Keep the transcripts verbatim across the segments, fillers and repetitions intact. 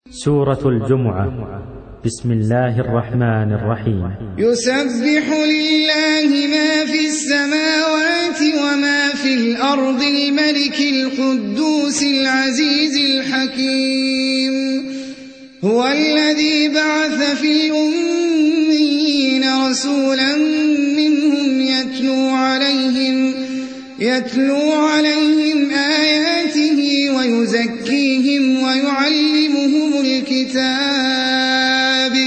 سورة الجمعة. بسم الله الرحمن الرحيم. يسبح لله ما في السماوات وما في الأرض الملك القدوس العزيز الحكيم. هو الذي بعث في الأميين رسولا منهم يتلو عليهم يتلو عليهم آياته ويزكيهم ويعلمهم الكتاب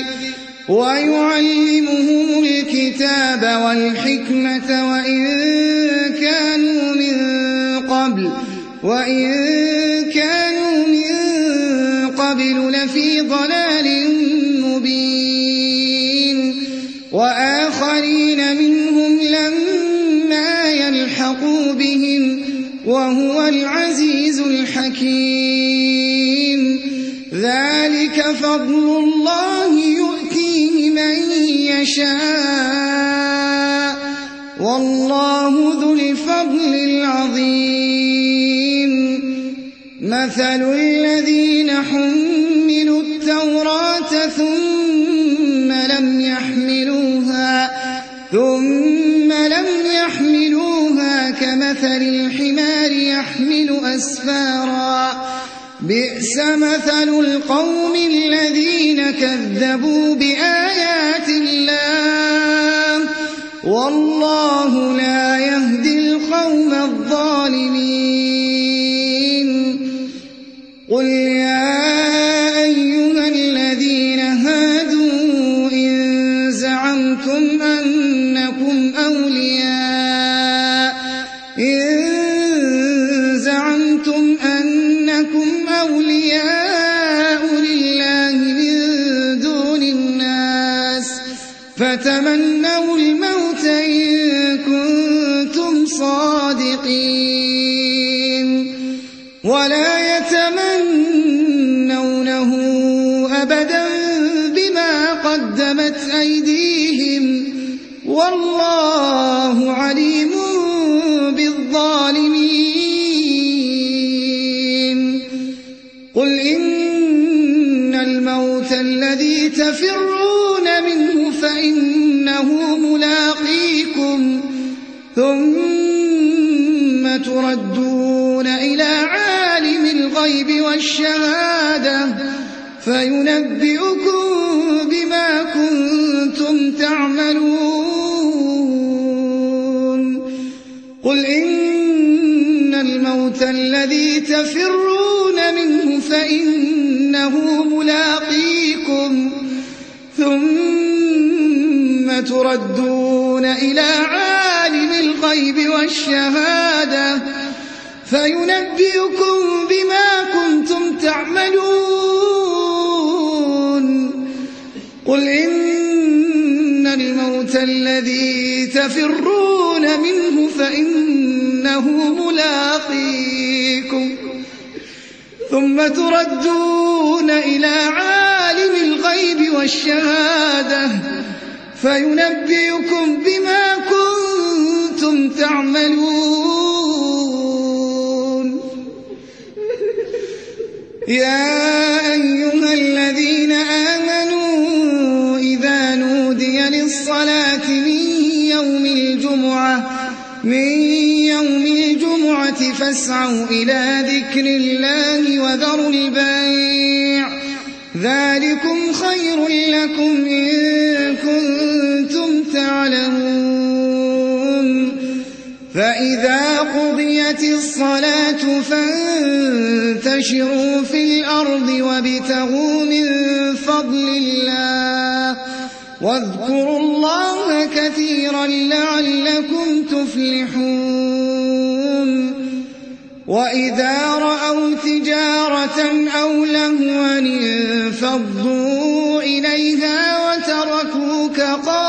ويعلمهم الكتاب والحكمة وإن كانوا من قبل وإن كانوا من قبل لفي ضلال مبين. وآخرين منهم لما يلحقوا بهم وهو العزيز الحكيم. ذلك فضل الله يؤتيه من يشاء والله ذو الفضل العظيم. مثل الذين حملوا التوراة ثم لم يحملوها ثم لم يحملوها كمثل الحمار يحمل أسفارا بئس مثل القوم الذين كذبوا بآيات الله والله لا يهدي القوم الظالمين. قل يا أيها الذين هادوا إن زعمتم أنكم أولياء إن زعمتم أنكم أولياء لله من دون الناس فتمنوا الموت إن كنتم صادقين ولا يتمنونه أبدا بما قدمت أيديهم والله عليم بالظالمين. قل إن الموت الذي تفرون منه فإنه ملاقيكم ثم تردون إلى عالم الغيب والشهادة فينبئكم بما كنتم تعملون. قل إن الموت الذي تفرون منه فإنه ملاقيكم ثم تردون إلى عالم الغيب والشهادة فينبئكم بما كنتم تعملون. قل إن الموت الذي تفرون منه فإنه ملاقيكم ثم تردون إلى عالم الغيب والشهادة فينبئكم بما كنتم تعملون. يا أيها الذين آمنوا إذا نودي للصلاة من يوم الجمعة من يوم الجمعة فاسعوا إلى ذكر الله وذروا البيع ذلكم خير لكم إن كنتم تعلمون. فإذا قضيت الصلاة فانتشروا في الأرض وابتغوا من فضل الله واذكروا الله كثيرا لعلكم تفلحون. وإذا رأوا تجارة أو لهوا انفضوا إليها وتركوك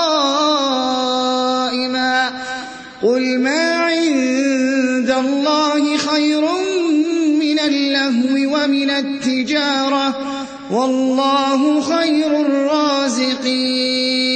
قائما قل ما عند الله خير من اللهو ومن التجارة والله خير الرازقين.